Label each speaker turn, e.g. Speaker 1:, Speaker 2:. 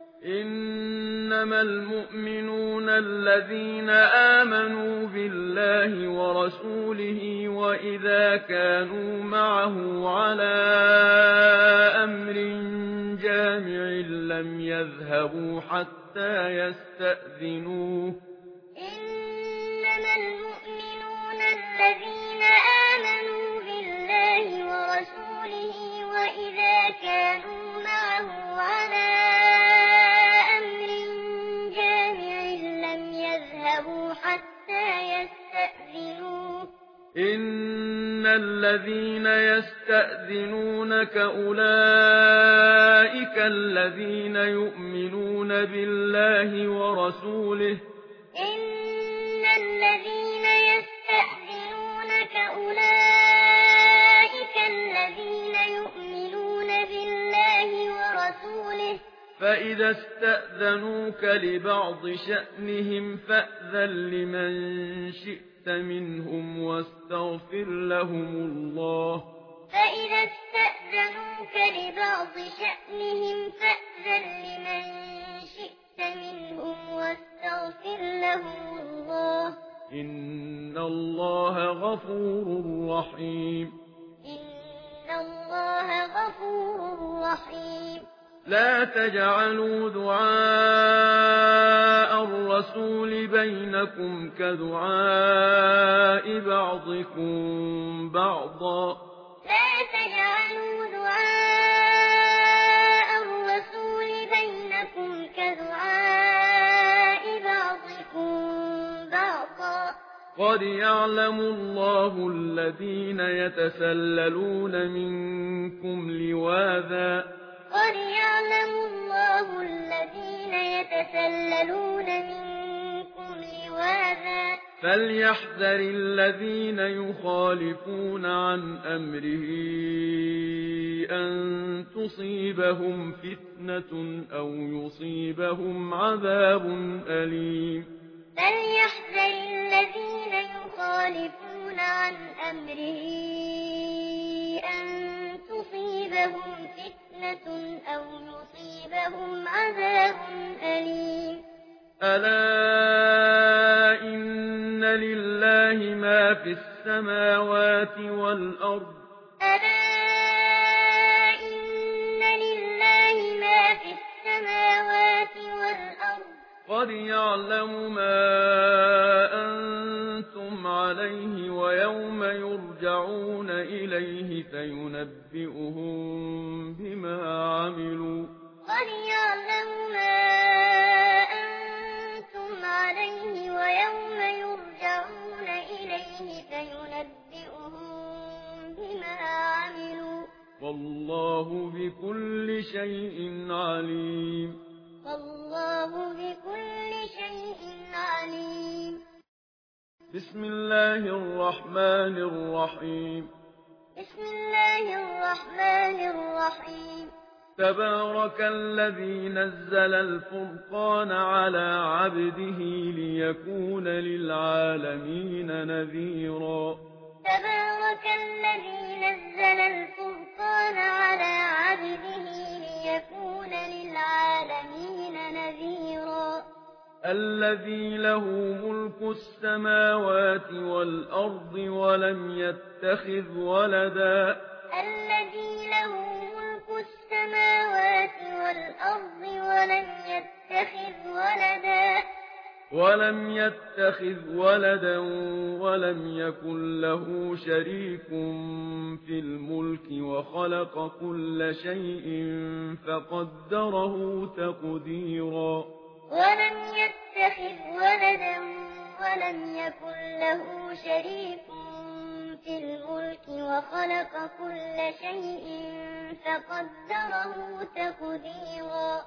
Speaker 1: إنما المؤمنون الذين آمنوا بالله ورسوله وإذا كانوا معه على أمر جامع لم يذهبوا حتى يستأذنوه.
Speaker 2: إنما المؤمنون الذين آمنوا بالله ورسوله وإذا كانوا معه على أمر جامع لم يذهبوا حتى يستأذنوه.
Speaker 1: إن الذين يستأذنونك أولئك الذين يؤمنون بالله ورسوله.
Speaker 2: إن الذين يستأذنونك أولئك الذين يؤمنون بالله ورسوله.
Speaker 1: فإذا استأذنوك لبعض شأنهم فأذن لمن شئت منهم واستغفر لهم الله.
Speaker 2: فإذا استأذنوك لبعض شأنهم فأذن لمن شئت منهم واستغفر لهم الله.
Speaker 1: إن الله غفور رحيم.
Speaker 2: إن الله غفور رحيم.
Speaker 1: لا تجعلوا دعاء الرسول بينكم كدعاء بعضكم بعضا.
Speaker 2: لا تجعلوا دعاء الرسول بينكم كدعاء بعضكم بعضا.
Speaker 1: قد يعلم الله الذين يتسللون منكم لواذا.
Speaker 2: قد يعلم الله الذين يتسللون منكم لواذا.
Speaker 1: فليحذر الذين يخالفون عن أمره أن تصيبهم فتنة أو يصيبهم عذاب أليم.
Speaker 2: فليحذر الذين يخالفون عن أمره أن تصيبهم فتنة أو يصيبهم عذاب أليم.
Speaker 1: ألا إن لله ما في السماوات والأرض.
Speaker 2: ألا إن لله ما في السماوات والأرض.
Speaker 1: قد يعلم ما أنتم عليه ويوم يرجعون إليه فينبئهم بما عملوا.
Speaker 2: قد يعلم ما أنتم عليه ويوم يرجعون إليه فينبئهم بما عملوا.
Speaker 1: والله بكل شيء عليم.
Speaker 2: والله بكل شيء عليم.
Speaker 1: بسم الله الرحمن الرحيم.
Speaker 2: بسم الله الرحمن الرحيم.
Speaker 1: تبارك الذي نزل الفرقان على عبده ليكون للعالمين نذيرا.
Speaker 2: تبارك الذي نزل الفرقان على عبده ليكون للعالمين نذيرا.
Speaker 1: الذي له ملك السماوات والأرض ولم يتخذ ولدا.
Speaker 2: الذي له ملك السماوات والأرض
Speaker 1: ولم يتخذ ولدا ولم يكن له شريك في الملك وخلق كل شيء فقدره تقديرا.
Speaker 2: ولم يتخذ ولدا ولم يكن له شريك في الملك وخلق كل شيء فقدره تقديرا.